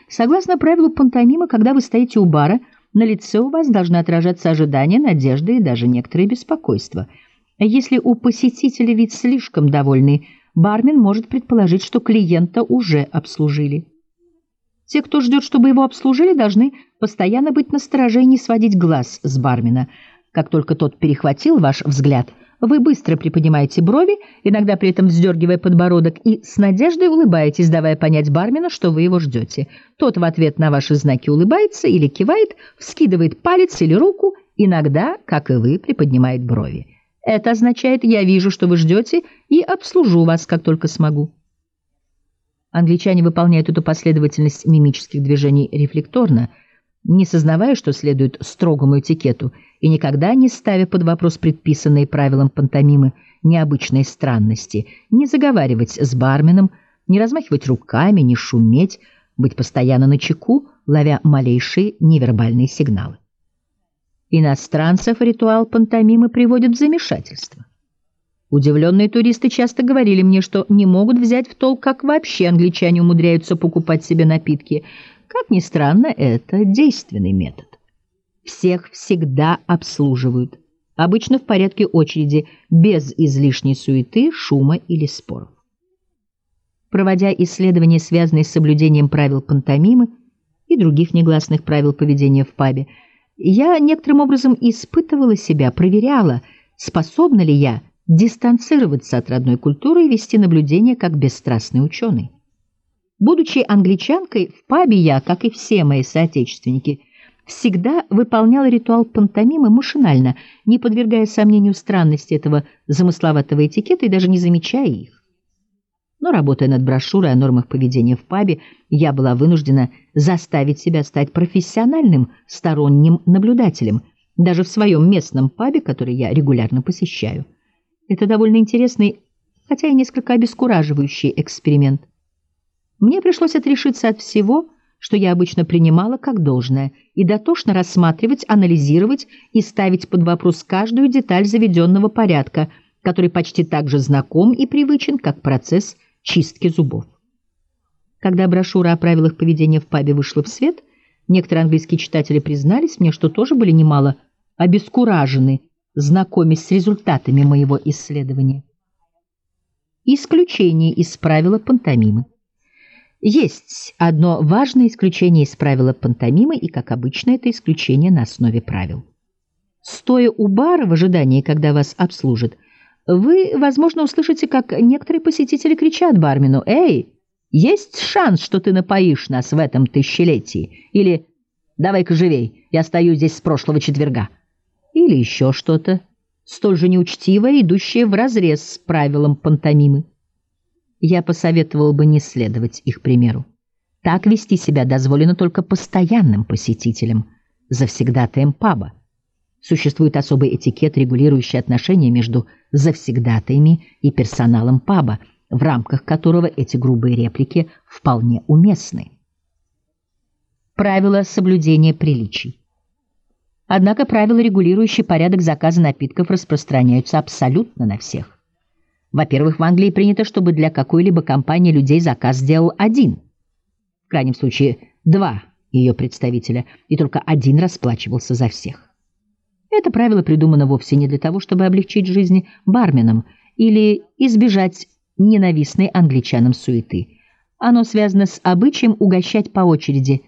Согласно правилу пантомимы, когда вы стоите у бара, на лице у вас должны отражаться ожидания, надежды и даже некоторые беспокойства. Если у посетителя вид слишком довольный, бармен может предположить, что клиента уже обслужили. Те, кто ждет, чтобы его обслужили, должны постоянно быть настороже и не сводить глаз с бармена. Как только тот перехватил ваш взгляд, вы быстро приподнимаете брови, иногда при этом вздергивая подбородок, и с надеждой улыбаетесь, давая понять бармену, что вы его ждете. Тот в ответ на ваши знаки улыбается или кивает, вскидывает палец или руку, иногда, как и вы, приподнимает брови. Это означает «я вижу, что вы ждете, и обслужу вас, как только смогу». Англичане выполняют эту последовательность мимических движений рефлекторно, не сознавая, что следует строгому этикету, и никогда не ставя под вопрос предписанные правилам пантомимы необычные странности, не заговаривать с барменом, не размахивать руками, не шуметь, быть постоянно начеку, ловя малейшие невербальные сигналы. Иностранцев ритуал пантомимы приводит в замешательство. Удивленные туристы часто говорили мне, что не могут взять в толк, как вообще англичане умудряются покупать себе напитки. Как ни странно, это действенный метод. Всех всегда обслуживают, обычно в порядке очереди, без излишней суеты, шума или споров. Проводя исследования, связанные с соблюдением правил пантомимы и других негласных правил поведения в пабе, я некоторым образом испытывала себя, проверяла, способна ли я дистанцироваться от родной культуры и вести наблюдение как бесстрастный ученый. Будучи англичанкой, в пабе я, как и все мои соотечественники, всегда выполняла ритуал пантомимы машинально, не подвергая сомнению странности этого замысловатого этикета и даже не замечая их. Но, работая над брошюрой о нормах поведения в пабе, я была вынуждена заставить себя стать профессиональным сторонним наблюдателем, даже в своем местном пабе, который я регулярно посещаю. Это довольно интересный, хотя и несколько обескураживающий эксперимент. Мне пришлось отрешиться от всего, что я обычно принимала как должное, и дотошно рассматривать, анализировать и ставить под вопрос каждую деталь заведенного порядка, который почти так же знаком и привычен, как процесс чистки зубов. Когда брошюра о правилах поведения в пабе вышла в свет, некоторые английские читатели признались мне, что тоже были немало обескуражены, знакомясь с результатами моего исследования. Исключение из правила пантомимы. Есть одно важное исключение из правила пантомимы, и, как обычно, это исключение на основе правил. Стоя у бара в ожидании, когда вас обслужат, вы, возможно, услышите, как некоторые посетители кричат бармену: «Эй, есть шанс, что ты напоишь нас в этом тысячелетии?» Или «Давай-ка живей, я стою здесь с прошлого четверга». Или еще что-то, столь же неучтивое, идущее вразрез с правилом пантомимы. Я посоветовал бы не следовать их примеру. Так вести себя дозволено только постоянным посетителям, завсегдатаем паба. Существует особый этикет, регулирующий отношения между завсегдатаями и персоналом паба, в рамках которого эти грубые реплики вполне уместны. Правила соблюдения приличий. Однако правила, регулирующие порядок заказа напитков, распространяются абсолютно на всех. Во-первых, в Англии принято, чтобы для какой-либо компании людей заказ сделал один, в крайнем случае два ее представителя, и только один расплачивался за всех. Это правило придумано вовсе не для того, чтобы облегчить жизнь барменам или избежать ненавистной англичанам суеты. Оно связано с обычаем угощать по очереди